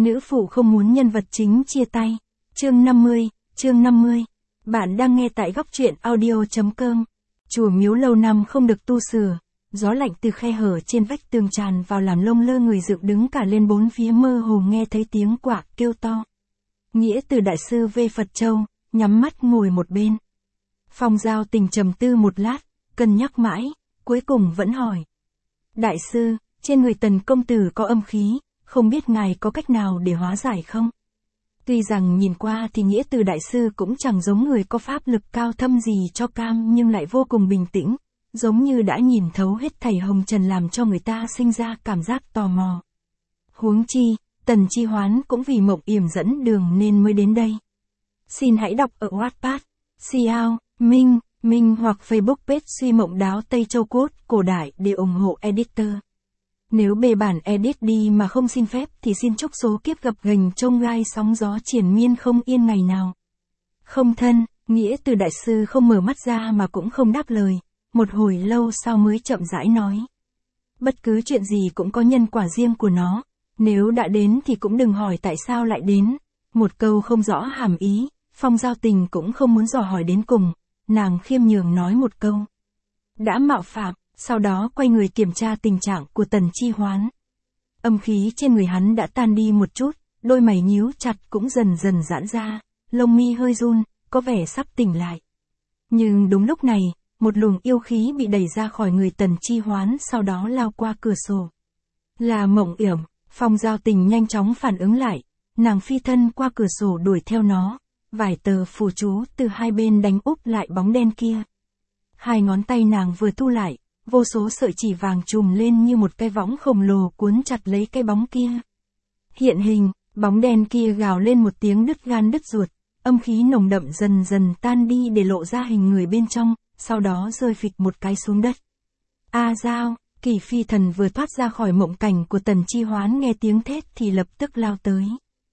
Nữ phụ không muốn nhân vật chính chia tay. Chương 50. Bạn đang nghe tại góc truyện audio.com. Chùa miếu lâu năm không được tu sửa. Gió lạnh từ khe hở trên vách tường tràn vào làm lông lơ người dựng đứng cả lên bốn phía, mơ hồ nghe thấy tiếng quạ kêu to. Nghĩa Từ đại sư về Phật Châu, nhắm mắt ngồi một bên. Phong Giao Tình trầm tư một lát, cân nhắc mãi, cuối cùng vẫn hỏi. Đại sư, trên người Tần công tử có âm khí, không biết ngài có cách nào để hóa giải không? Tuy rằng nhìn qua thì Nghĩa Từ đại sư cũng chẳng giống người có pháp lực cao thâm gì cho cam, nhưng lại vô cùng bình tĩnh, giống như đã nhìn thấu hết thảy hồng trần, làm cho người ta sinh ra cảm giác tò mò. Huống chi, Tần Chi Hoán cũng vì Mộng Yểm dẫn đường nên mới đến đây. Xin hãy đọc ở Wattpad, Xiao, Minh hoặc Facebook page Suy Mộng Đáo Tây Châu Cốt cổ đại để ủng hộ editor. Nếu bề bản edit đi mà không xin phép thì xin chúc số kiếp gập ghềnh trông gai sóng gió triển miên không yên ngày nào. Không thân, Nghĩa Từ đại sư không mở mắt ra mà cũng không đáp lời, một hồi lâu sau mới chậm rãi nói. Bất cứ chuyện gì cũng có nhân quả riêng của nó, nếu đã đến thì cũng đừng hỏi tại sao lại đến. Một câu không rõ hàm ý, Phong Giao Tình cũng không muốn dò hỏi đến cùng, nàng khiêm nhường nói một câu. Đã mạo phạm. Sau đó quay người kiểm tra tình trạng của Tần Chi Hoán. Âm khí trên người hắn đã tan đi một chút, đôi mày nhíu chặt cũng dần dần giãn ra, lông mi hơi run, có vẻ sắp tỉnh lại. Nhưng đúng lúc này, một luồng yêu khí bị đẩy ra khỏi người Tần Chi Hoán, sau đó lao qua cửa sổ. Là Mộng Yểm. Phong Giao Tình nhanh chóng phản ứng lại, nàng phi thân qua cửa sổ đuổi theo nó, vài tờ phù chú từ hai bên đánh úp lại bóng đen kia. Hai ngón tay nàng vừa thu lại, vô số sợi chỉ vàng trùm lên như một cái võng khổng lồ cuốn chặt lấy cái bóng kia. Hiện hình, bóng đen kia gào lên một tiếng đứt gan đứt ruột, âm khí nồng đậm dần dần tan đi để lộ ra hình người bên trong, sau đó rơi phịch một cái xuống đất. A Giao, Kỳ Phi Thần vừa thoát ra khỏi mộng cảnh của Tần Chi Hoán nghe tiếng thét thì lập tức lao tới.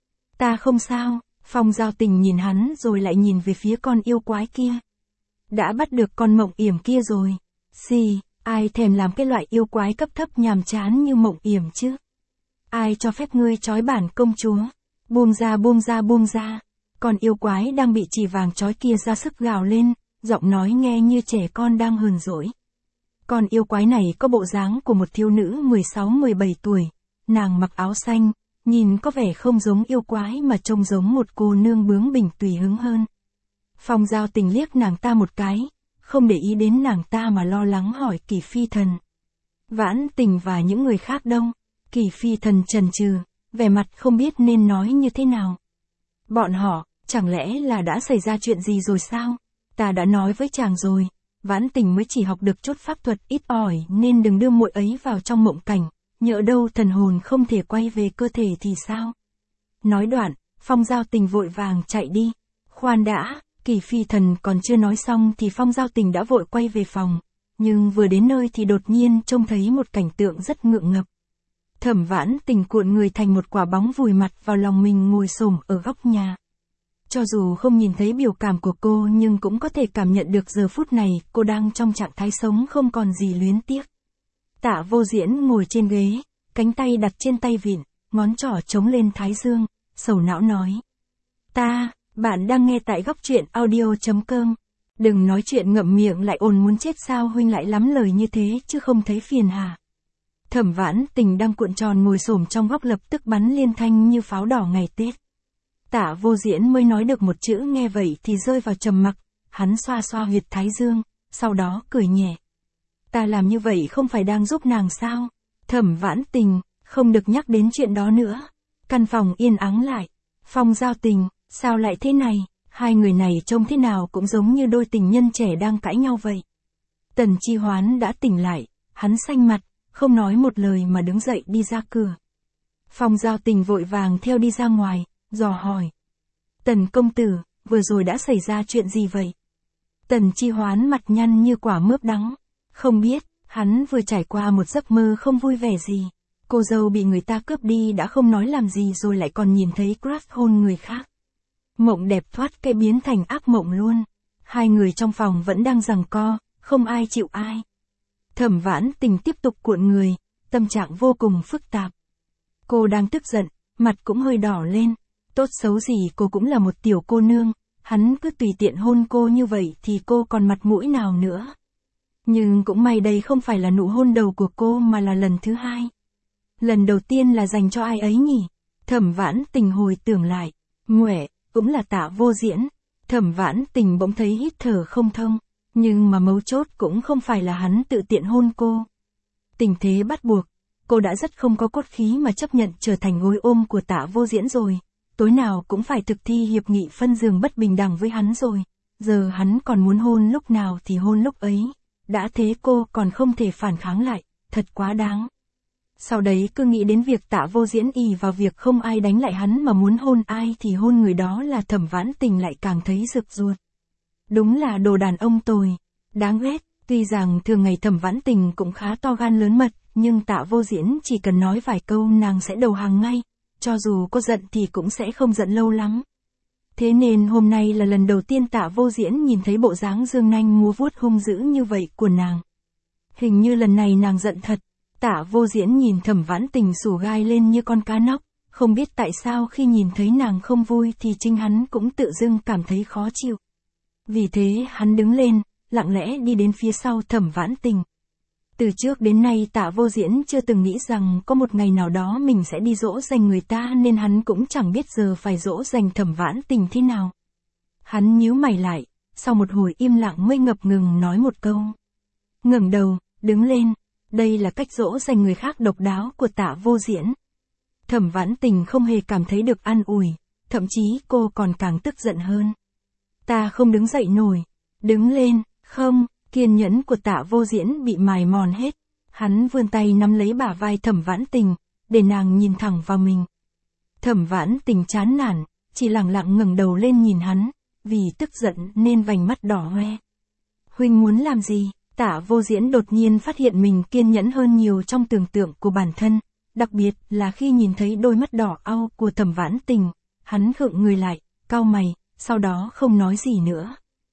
Ta không sao. Phong Giao Tình nhìn hắn rồi lại nhìn về phía con yêu quái kia. Đã bắt được con Mộng Yểm kia rồi. Xì. Ai thèm làm cái loại yêu quái cấp thấp nhàm chán như Mộng Yểm chứ? Ai cho phép ngươi trói bản công chúa? Buông ra. Con yêu quái đang bị chỉ vàng trói kia ra sức gào lên, giọng nói nghe như trẻ con đang hờn dỗi. Con yêu quái này có bộ dáng của một thiếu nữ 16-17 tuổi, nàng mặc áo xanh, nhìn có vẻ không giống yêu quái mà trông giống một cô nương bướng bỉnh tùy hứng hơn. Phong Giao Tình liếc nàng ta một cái, không để ý đến nàng ta mà lo lắng hỏi Kỳ Phi Thần. Vãn Tình và những người khác đâu? Kỳ Phi Thần chần chừ, vẻ mặt không biết nên nói như thế nào. Bọn họ, chẳng lẽ là đã xảy ra chuyện gì rồi sao? Ta đã nói với chàng rồi, Vãn Tình mới chỉ học được chút pháp thuật ít ỏi nên đừng đưa muội ấy vào trong mộng cảnh, nhỡ đâu thần hồn không thể quay về cơ thể thì sao? Nói đoạn, Phong Giao Tình vội vàng chạy đi. Khoan đã. Kỳ Phi Thần còn chưa nói xong thì Phong Giao Tình đã vội quay về phòng, nhưng vừa đến nơi thì đột nhiên trông thấy một cảnh tượng rất ngượng ngập. Thẩm Vãn Tình cuộn người thành một quả bóng vùi mặt vào lòng mình ngồi xổm ở góc nhà. Cho dù không nhìn thấy biểu cảm của cô nhưng cũng có thể cảm nhận được giờ phút này cô đang trong trạng thái sống không còn gì luyến tiếc. Tạ Vô Diễn ngồi trên ghế, cánh tay đặt trên tay vịn, ngón trỏ chống lên thái dương, sầu não nói. Bạn đang nghe tại góc truyện audio.com. Đừng nói chuyện ngậm miệng lại ồn muốn chết sao huynh lại lắm lời như thế chứ không thấy phiền hả? Thẩm Vãn Tình đang cuộn tròn ngồi xổm trong góc lập tức bắn liên thanh như pháo đỏ ngày Tết. Tạ Vô Diễn mới nói được một chữ nghe vậy thì rơi vào trầm mặc, hắn xoa xoa huyệt thái dương, sau đó cười nhẹ. Ta làm như vậy không phải đang giúp nàng sao? Thẩm Vãn Tình, không được nhắc đến chuyện đó nữa. Căn phòng yên ắng lại. Phong Giao Tình, sao lại thế này? Hai người này trông thế nào cũng giống như đôi tình nhân trẻ đang cãi nhau vậy. Tần Chi Hoán đã tỉnh lại, hắn xanh mặt, không nói một lời mà đứng dậy đi ra cửa. Phong Giao Tình vội vàng theo đi ra ngoài, dò hỏi. Tần công tử, vừa rồi đã xảy ra chuyện gì vậy? Tần Chi Hoán mặt nhăn như quả mướp đắng. Không biết, hắn vừa trải qua một giấc mơ không vui vẻ gì. Cô dâu bị người ta cướp đi đã không nói làm gì rồi lại còn nhìn thấy crush hôn người khác. Mộng đẹp thoát cái biến thành ác mộng luôn. Hai người trong phòng vẫn đang giằng co, không ai chịu ai. Thẩm Vãn Tình tiếp tục cuộn người, tâm trạng vô cùng phức tạp. Cô đang tức giận, mặt cũng hơi đỏ lên. Tốt xấu gì cô cũng là một tiểu cô nương, hắn cứ tùy tiện hôn cô như vậy thì cô còn mặt mũi nào nữa. Nhưng cũng may đây không phải là nụ hôn đầu của cô mà là lần thứ hai. Lần đầu tiên là dành cho ai ấy nhỉ? Thẩm Vãn Tình hồi tưởng lại. Nguệ, cũng là Tạ Vô Diễn. Thẩm Vãn Tình bỗng thấy hít thở không thông. Nhưng mà mấu chốt cũng không phải là hắn tự tiện hôn cô. Tình thế bắt buộc, cô đã rất không có cốt khí mà chấp nhận trở thành gối ôm của Tạ Vô Diễn rồi. Tối nào cũng phải thực thi hiệp nghị phân giường bất bình đẳng với hắn rồi. Giờ hắn còn muốn hôn lúc nào thì hôn lúc ấy. Đã thế cô còn không thể phản kháng lại, thật quá đáng. Sau đấy cứ nghĩ đến việc Tạ Vô Diễn ỷ vào việc không ai đánh lại hắn mà muốn hôn ai thì hôn người đó là Thẩm Vãn Tình lại càng thấy rực ruột. Đúng là đồ đàn ông tồi, đáng ghét. Tuy rằng thường ngày Thẩm Vãn Tình cũng khá to gan lớn mật, nhưng Tạ Vô Diễn chỉ cần nói vài câu nàng sẽ đầu hàng ngay. Cho dù cô giận thì cũng sẽ không giận lâu lắm. Thế nên hôm nay là lần đầu tiên Tạ Vô Diễn nhìn thấy bộ dáng dương nanh múa vuốt hung dữ như vậy của nàng. Hình như lần này nàng giận thật. Tạ Vô Diễn nhìn Thẩm Vãn Tình sủ gai lên như con cá nóc, không biết tại sao khi nhìn thấy nàng không vui thì chính hắn cũng tự dưng cảm thấy khó chịu. Vì thế hắn đứng lên, lặng lẽ đi đến phía sau Thẩm Vãn Tình. Từ trước đến nay Tạ Vô Diễn chưa từng nghĩ rằng có một ngày nào đó mình sẽ đi dỗ dành người ta nên hắn cũng chẳng biết giờ phải dỗ dành Thẩm Vãn Tình thế nào. Hắn nhíu mày lại, sau một hồi im lặng mới ngập ngừng nói một câu. Ngẩng đầu, đứng lên, đây là cách dỗ dành người khác độc đáo của Tạ Vô Diễn. Thẩm Vãn Tình không hề cảm thấy được an ủi, thậm chí cô còn càng tức giận hơn. Ta không đứng dậy nổi, đứng lên, không. Kiên nhẫn của Tạ Vô Diễn bị mài mòn hết. Hắn vươn tay nắm lấy bả vai Thẩm Vãn Tình, để nàng nhìn thẳng vào mình. Thẩm Vãn Tình chán nản, chỉ lặng lặng ngẩng đầu lên nhìn hắn, vì tức giận nên vành mắt đỏ hoe. Huynh muốn làm gì? Tạ Vô Diễn đột nhiên phát hiện mình kiên nhẫn hơn nhiều trong tưởng tượng của bản thân, đặc biệt là khi nhìn thấy đôi mắt đỏ au của Thẩm Vãn Tình, hắn khựng người lại, cau mày, sau đó không nói gì nữa.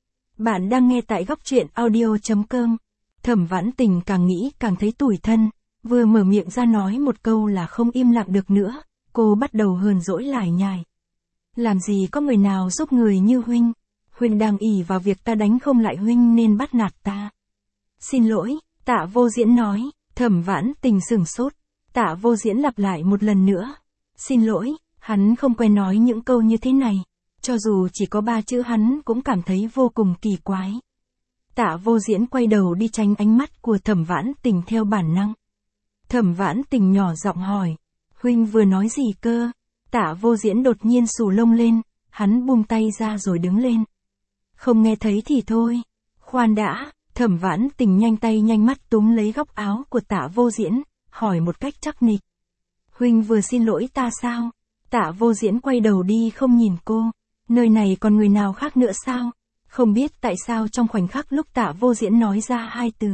Bạn đang nghe tại góc truyện audio.com. Thẩm Vãn Tình càng nghĩ càng thấy tủi thân, vừa mở miệng ra nói một câu là không im lặng được nữa, cô bắt đầu hờn dỗi lải nhải. Làm gì có người nào giúp người như huynh, huynh đang ỷ vào việc ta đánh không lại huynh nên bắt nạt ta. Xin lỗi, Tạ Vô Diễn nói. Thẩm Vãn Tình sửng sốt, Tạ Vô Diễn lặp lại một lần nữa. Xin lỗi, hắn không quen nói những câu như thế này. Cho dù chỉ có 3 chữ hắn cũng cảm thấy vô cùng kỳ quái. Tạ Vô Diễn quay đầu đi tránh ánh mắt của Thẩm Vãn Tình theo bản năng. Thẩm Vãn Tình nhỏ giọng hỏi, huynh vừa nói gì cơ? Tạ Vô Diễn đột nhiên xù lông lên, hắn buông tay ra rồi đứng lên. Không nghe thấy thì thôi. Khoan đã, Thẩm Vãn Tình nhanh tay nhanh mắt túm lấy góc áo của Tạ Vô Diễn, hỏi một cách chắc nịch. Huynh vừa xin lỗi ta sao? Tạ Vô Diễn quay đầu đi không nhìn cô. Nơi này còn người nào khác nữa sao? Không biết tại sao trong khoảnh khắc lúc Tạ Vô Diễn nói ra 2 từ.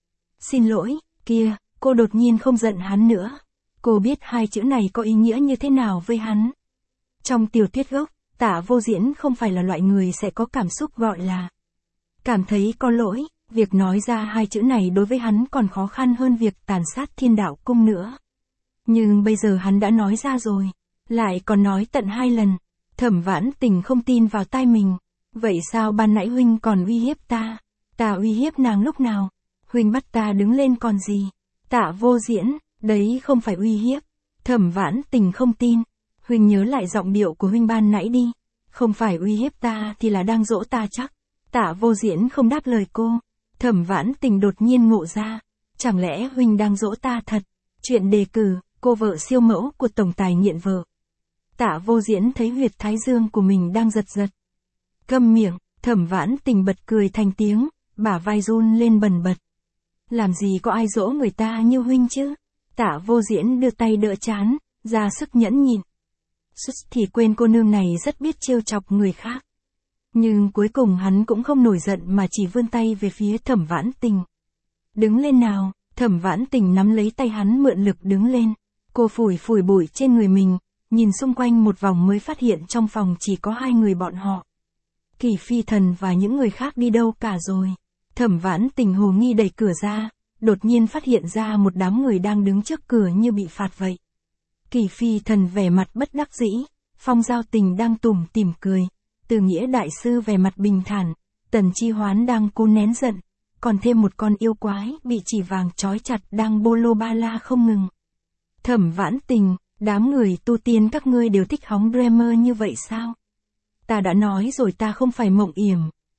Xin lỗi, kia, cô đột nhiên không giận hắn nữa. Cô biết 2 chữ này có ý nghĩa như thế nào với hắn. Trong tiểu thuyết gốc, Tạ Vô Diễn không phải là loại người sẽ có cảm xúc gọi là cảm thấy có lỗi. Việc nói ra 2 chữ này đối với hắn còn khó khăn hơn việc tàn sát Thiên Đạo Cung nữa. Nhưng bây giờ hắn đã nói ra rồi, lại còn nói tận 2 lần. Thẩm Vãn Tình không tin vào tai mình. Vậy sao ban nãy huynh còn uy hiếp ta? Ta uy hiếp nàng lúc nào? Huynh bắt ta đứng lên còn gì? Tạ Vô Diễn, đấy không phải uy hiếp. Thẩm Vãn Tình không tin. Huynh nhớ lại giọng điệu của huynh ban nãy đi. Không phải uy hiếp ta thì là đang dỗ ta chắc. Tạ Vô Diễn không đáp lời cô. Thẩm Vãn Tình đột nhiên ngộ ra. Chẳng lẽ huynh đang dỗ ta thật? Chuyện đề cử, cô vợ siêu mẫu của tổng tài nghiện vợ. Tạ Vô Diễn thấy huyệt thái dương của mình đang giật giật. Câm miệng, Thẩm Vãn Tình bật cười thành tiếng, bả vai run lên bần bật. Làm gì có ai dỗ người ta như huynh chứ? Tạ Vô Diễn đưa tay đỡ trán, ra sức nhẫn nhịn. Xuất thì quên cô nương này rất biết trêu chọc người khác. Nhưng cuối cùng hắn cũng không nổi giận mà chỉ vươn tay về phía Thẩm Vãn Tình. Đứng lên nào, Thẩm Vãn Tình nắm lấy tay hắn mượn lực đứng lên. Cô phủi phủi bụi trên người mình, nhìn xung quanh một vòng mới phát hiện trong phòng chỉ có 2 người bọn họ. Kỳ Phi Thần và những người khác đi đâu cả rồi. Thẩm Vãn Tình hồ nghi đẩy cửa ra, đột nhiên phát hiện ra một đám người đang đứng trước cửa như bị phạt vậy. Kỳ Phi Thần vẻ mặt bất đắc dĩ, Phong Giao Tình đang tủm tỉm cười, Từ Nghĩa đại sư vẻ mặt bình thản, Tần Chi Hoán đang cố nén giận, còn thêm một con yêu quái bị chỉ vàng trói chặt đang bô lô ba la không ngừng. Thẩm Vãn Tình, đám người tu tiên các ngươi đều thích hóng dreamer như vậy sao? Ta đã nói rồi ta không phải Mộng Yểm.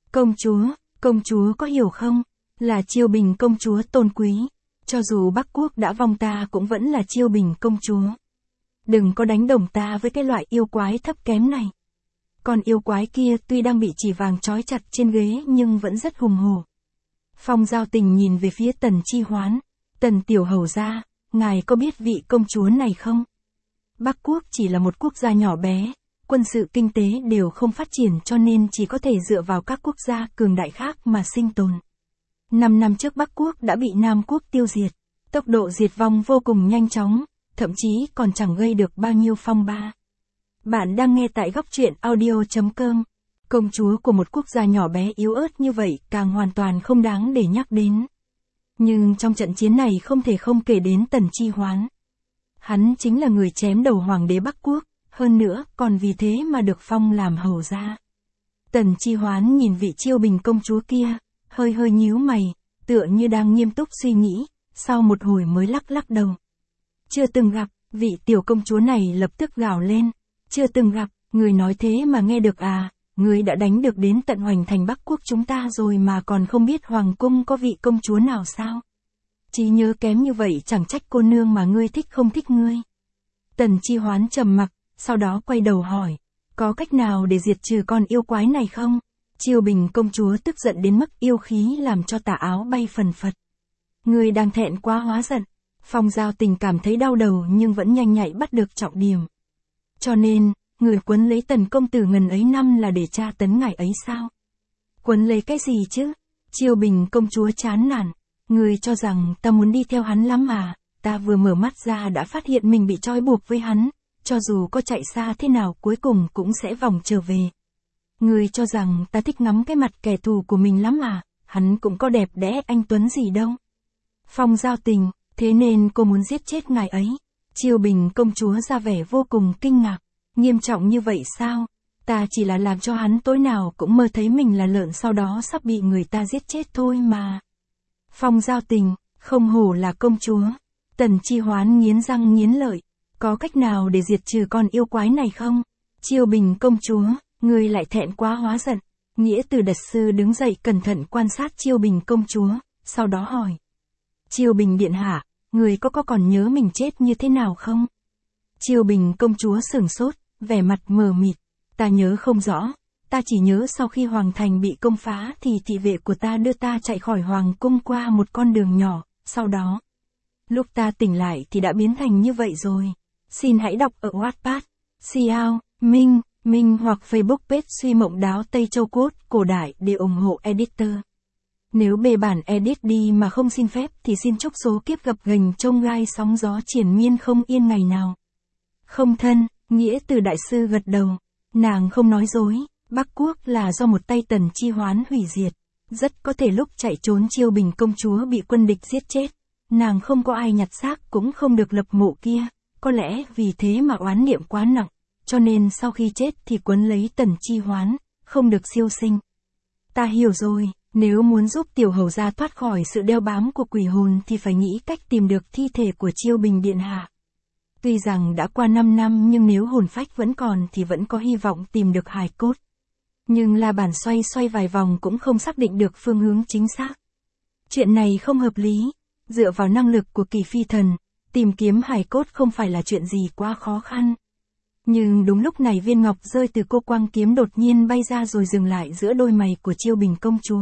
Công chúa có hiểu không? Là Chiêu Bình công chúa tôn quý. Cho dù Bắc Quốc đã vong ta cũng vẫn là Chiêu Bình công chúa. Đừng có đánh đồng ta với cái loại yêu quái thấp kém này. Còn yêu quái kia tuy đang bị chỉ vàng trói chặt trên ghế nhưng vẫn rất hùng hổ. Phong Giao Tình nhìn về phía Tần Chi Hoán. Tần tiểu hầu gia, ngài có biết vị công chúa này không? Bắc Quốc chỉ là một quốc gia nhỏ bé, quân sự kinh tế đều không phát triển cho nên chỉ có thể dựa vào các quốc gia cường đại khác mà sinh tồn. 5 năm trước Bắc Quốc đã bị Nam Quốc tiêu diệt, tốc độ diệt vong vô cùng nhanh chóng, thậm chí còn chẳng gây được bao nhiêu phong ba. Bạn đang nghe tại góc truyện audio.com. Công chúa của một quốc gia nhỏ bé yếu ớt như vậy càng hoàn toàn không đáng để nhắc đến. Nhưng trong trận chiến này không thể không kể đến Tần Chi Hoán. Hắn chính là người chém đầu hoàng đế Bắc Quốc, hơn nữa còn vì thế mà được phong làm hầu gia. Tần Chi Hoán nhìn vị Chiêu Bình công chúa kia, hơi nhíu mày, tựa như đang nghiêm túc suy nghĩ, sau một hồi mới lắc lắc đầu. Chưa từng gặp, vị tiểu công chúa này lập tức gào lên. Chưa từng gặp, người nói thế mà nghe được à, người đã đánh được đến tận Hoành Thành Bắc Quốc chúng ta rồi mà còn không biết hoàng cung có vị công chúa nào sao? Trí nhớ kém như vậy chẳng trách cô nương mà ngươi thích không thích ngươi. Tần Chi Hoán trầm mặc, sau đó quay đầu hỏi, có cách nào để diệt trừ con yêu quái này không? Chiêu Bình công chúa tức giận đến mức yêu khí làm cho tà áo bay phần phật. Ngươi đang thẹn quá hóa giận. Phong Giao Tình cảm thấy đau đầu nhưng vẫn nhanh nhạy bắt được trọng điểm. Cho nên, người quấn lấy Tần công tử ngần ấy năm là để tra tấn ngài ấy sao? Quấn lấy cái gì chứ? Chiêu Bình công chúa chán nản. Người cho rằng ta muốn đi theo hắn lắm à? Ta vừa mở mắt ra đã phát hiện mình bị trói buộc với hắn, cho dù có chạy xa thế nào cuối cùng cũng sẽ vòng trở về. Người cho rằng ta thích ngắm cái mặt kẻ thù của mình lắm à? Hắn cũng có đẹp đẽ anh tuấn gì đâu. Phong Giao Tình, thế nên cô muốn giết chết ngài ấy. Chiêu Bình công chúa ra vẻ vô cùng kinh ngạc. Nghiêm trọng như vậy sao? Ta chỉ là làm cho hắn tối nào cũng mơ thấy mình là lợn sau đó sắp bị người ta giết chết thôi mà. Phong Giao Tình, không hổ là công chúa. Tần Chi Hoán nghiến răng nghiến lợi. Có cách nào để diệt trừ con yêu quái này không? Chiêu Bình công chúa, người lại thẹn quá hóa giận. Nghĩa Từ Đật sư đứng dậy cẩn thận quan sát Chiêu Bình công chúa, sau đó hỏi. Chiêu Bình điện hạ, người có còn nhớ mình chết như thế nào không? Chiêu Bình công chúa sửng sốt, vẻ mặt mờ mịt. Ta nhớ không rõ, ta chỉ nhớ sau khi Hoàng Thành bị công phá thì thị vệ của ta đưa ta chạy khỏi Hoàng cung qua một con đường nhỏ, sau đó. Lúc ta tỉnh lại thì đã biến thành như vậy rồi. Xin hãy đọc ở Wattpad, Xiao, Minh hoặc Facebook page Suy Mộng Đáo Tây Châu Cốt cổ đại để ủng hộ editor. Nếu bề bản edit đi mà không xin phép thì xin chúc số kiếp gập ghềnh trông gai sóng gió triển miên không yên ngày nào. Không thân, Nghĩa Từ đại sư gật đầu. Nàng không nói dối, Bắc Quốc là do một tay Tần Chi Hoán hủy diệt. Rất có thể lúc chạy trốn Chiêu Bình công chúa bị quân địch giết chết. Nàng không có ai nhặt xác cũng không được lập mộ kia. Có lẽ vì thế mà oán niệm quá nặng. Cho nên sau khi chết thì quấn lấy Tần Chi Hoán, không được siêu sinh. Ta hiểu rồi. Nếu muốn giúp tiểu hầu gia thoát khỏi sự đeo bám của quỷ hồn thì phải nghĩ cách tìm được thi thể của Chiêu Bình điện hạ. Tuy rằng đã qua 5 năm nhưng nếu hồn phách vẫn còn thì vẫn có hy vọng tìm được hài cốt. Nhưng La Bàn xoay vài vòng cũng không xác định được phương hướng chính xác. Chuyện này không hợp lý. Dựa vào năng lực của Kỳ Phi Thần, tìm kiếm hài cốt không phải là chuyện gì quá khó khăn. Nhưng đúng lúc này viên ngọc rơi từ cô quang kiếm đột nhiên bay ra rồi dừng lại giữa đôi mày của Chiêu Bình công chúa.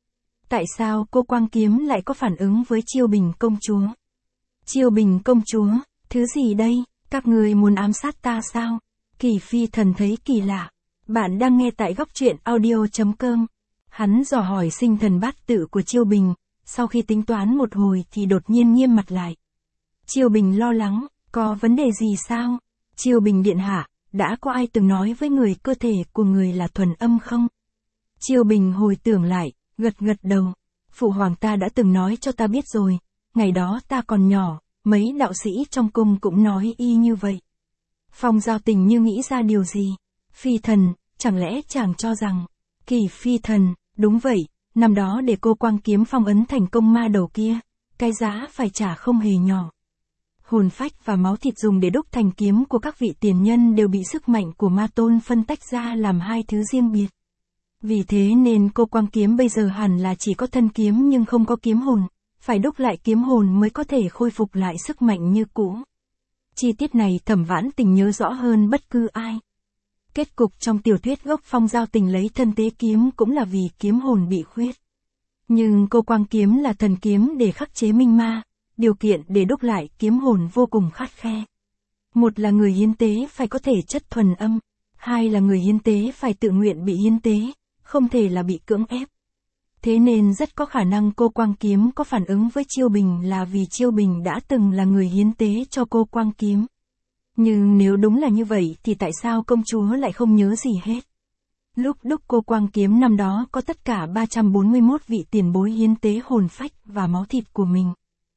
Tại sao cô quang kiếm lại có phản ứng với Chiêu Bình công chúa? Chiêu Bình công chúa, thứ gì đây? Các người muốn ám sát ta sao? Kỳ Phi Thần thấy kỳ lạ. Bạn đang nghe tại góc truyện audio.com. Hắn dò hỏi sinh thần bát tự của Chiêu Bình, sau khi tính toán một hồi thì đột nhiên nghiêm mặt lại. Chiêu Bình lo lắng, có vấn đề gì sao? Chiêu Bình điện hạ, đã có ai từng nói với người cơ thể của người là thuần âm không? Chiêu Bình hồi tưởng lại, gật đầu. Phụ hoàng ta đã từng nói cho ta biết rồi, ngày đó ta còn nhỏ, mấy đạo sĩ trong cung cũng nói y như vậy. Phong Giao Tình như nghĩ ra điều gì. Phi thần, chẳng lẽ chàng cho rằng, Kỳ phi thần, đúng vậy, năm đó để cô quang kiếm phong ấn thành công ma đầu kia, cái giá phải trả không hề nhỏ. Hồn phách và máu thịt dùng để đúc thành kiếm của các vị tiền nhân đều bị sức mạnh của ma tôn phân tách ra làm hai thứ riêng biệt. Vì thế nên cô quang kiếm bây giờ hẳn là chỉ có thân kiếm nhưng không có kiếm hồn, phải đúc lại kiếm hồn mới có thể khôi phục lại sức mạnh như cũ. Chi tiết này Thẩm Vãn Tình nhớ rõ hơn bất cứ ai. Kết cục trong tiểu thuyết gốc Phong Giao Tình lấy thân tế kiếm cũng là vì kiếm hồn bị khuyết. Nhưng cô quang kiếm là thần kiếm để khắc chế minh ma, điều kiện để đúc lại kiếm hồn vô cùng khắt khe. Một là người hiến tế phải có thể chất thuần âm, hai là người hiến tế phải tự nguyện bị hiến tế, không thể là bị cưỡng ép. Thế nên rất có khả năng cô quang kiếm có phản ứng với Chiêu Bình là vì Chiêu Bình đã từng là người hiến tế cho cô quang kiếm. Nhưng nếu đúng là như vậy thì tại sao công chúa lại không nhớ gì hết? Lúc đúc cô quang kiếm năm đó có tất cả 341 vị tiền bối hiến tế hồn phách và máu thịt của mình.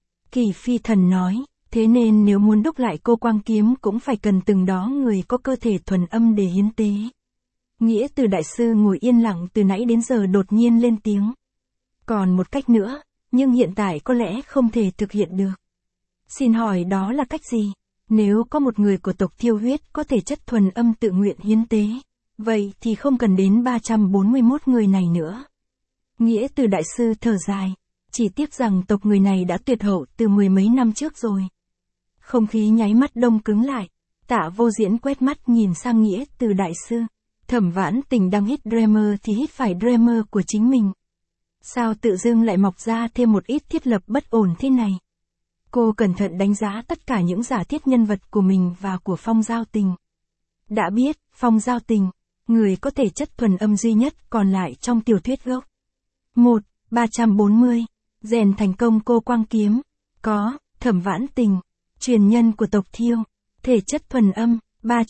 Kỳ phi thần nói, thế nên nếu muốn đúc lại cô quang kiếm cũng phải cần từng đó người có cơ thể thuần âm để hiến tế. Nghĩa Từ đại sư ngồi yên lặng từ nãy đến giờ đột nhiên lên tiếng. Còn một cách nữa, nhưng hiện tại có lẽ không thể thực hiện được. Xin hỏi đó là cách gì? Nếu có một người của tộc Thiêu Huyết có thể chất thuần âm tự nguyện hiến tế, vậy thì không cần đến 341 người này nữa. Nghĩa Từ đại sư thở dài, chỉ tiếc rằng tộc người này đã tuyệt hậu từ mười mấy năm trước rồi. Không khí nháy mắt đông cứng lại, Tạ Vô Diễn quét mắt nhìn sang Nghĩa Từ đại sư. Thẩm Vãn Tình đang hít Dreamer thì hít phải Dreamer của chính mình. Sao tự dưng lại mọc ra thêm một ít thiết lập bất ổn thế này? Cô cẩn thận đánh giá tất cả những giả thiết nhân vật của mình và của Phong Giao Tình. Đã biết, Phong Giao Tình, người có thể chất thuần âm duy nhất còn lại trong tiểu thuyết gốc. 1. 340. Rèn thành công cô quang kiếm. Có, Thẩm Vãn Tình, truyền nhân của tộc Thiêu. Thể chất thuần âm.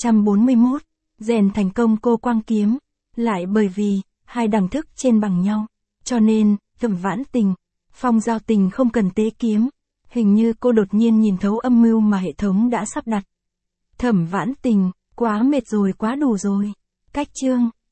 341. Rèn thành công cô quang kiếm. Lại bởi vì, hai đẳng thức trên bằng nhau. Cho nên, Thẩm Vãn Tình, Phong Giao Tình không cần tế kiếm. Hình như cô đột nhiên nhìn thấu âm mưu mà hệ thống đã sắp đặt. Thẩm Vãn Tình, quá mệt rồi, quá đủ rồi. Cách chương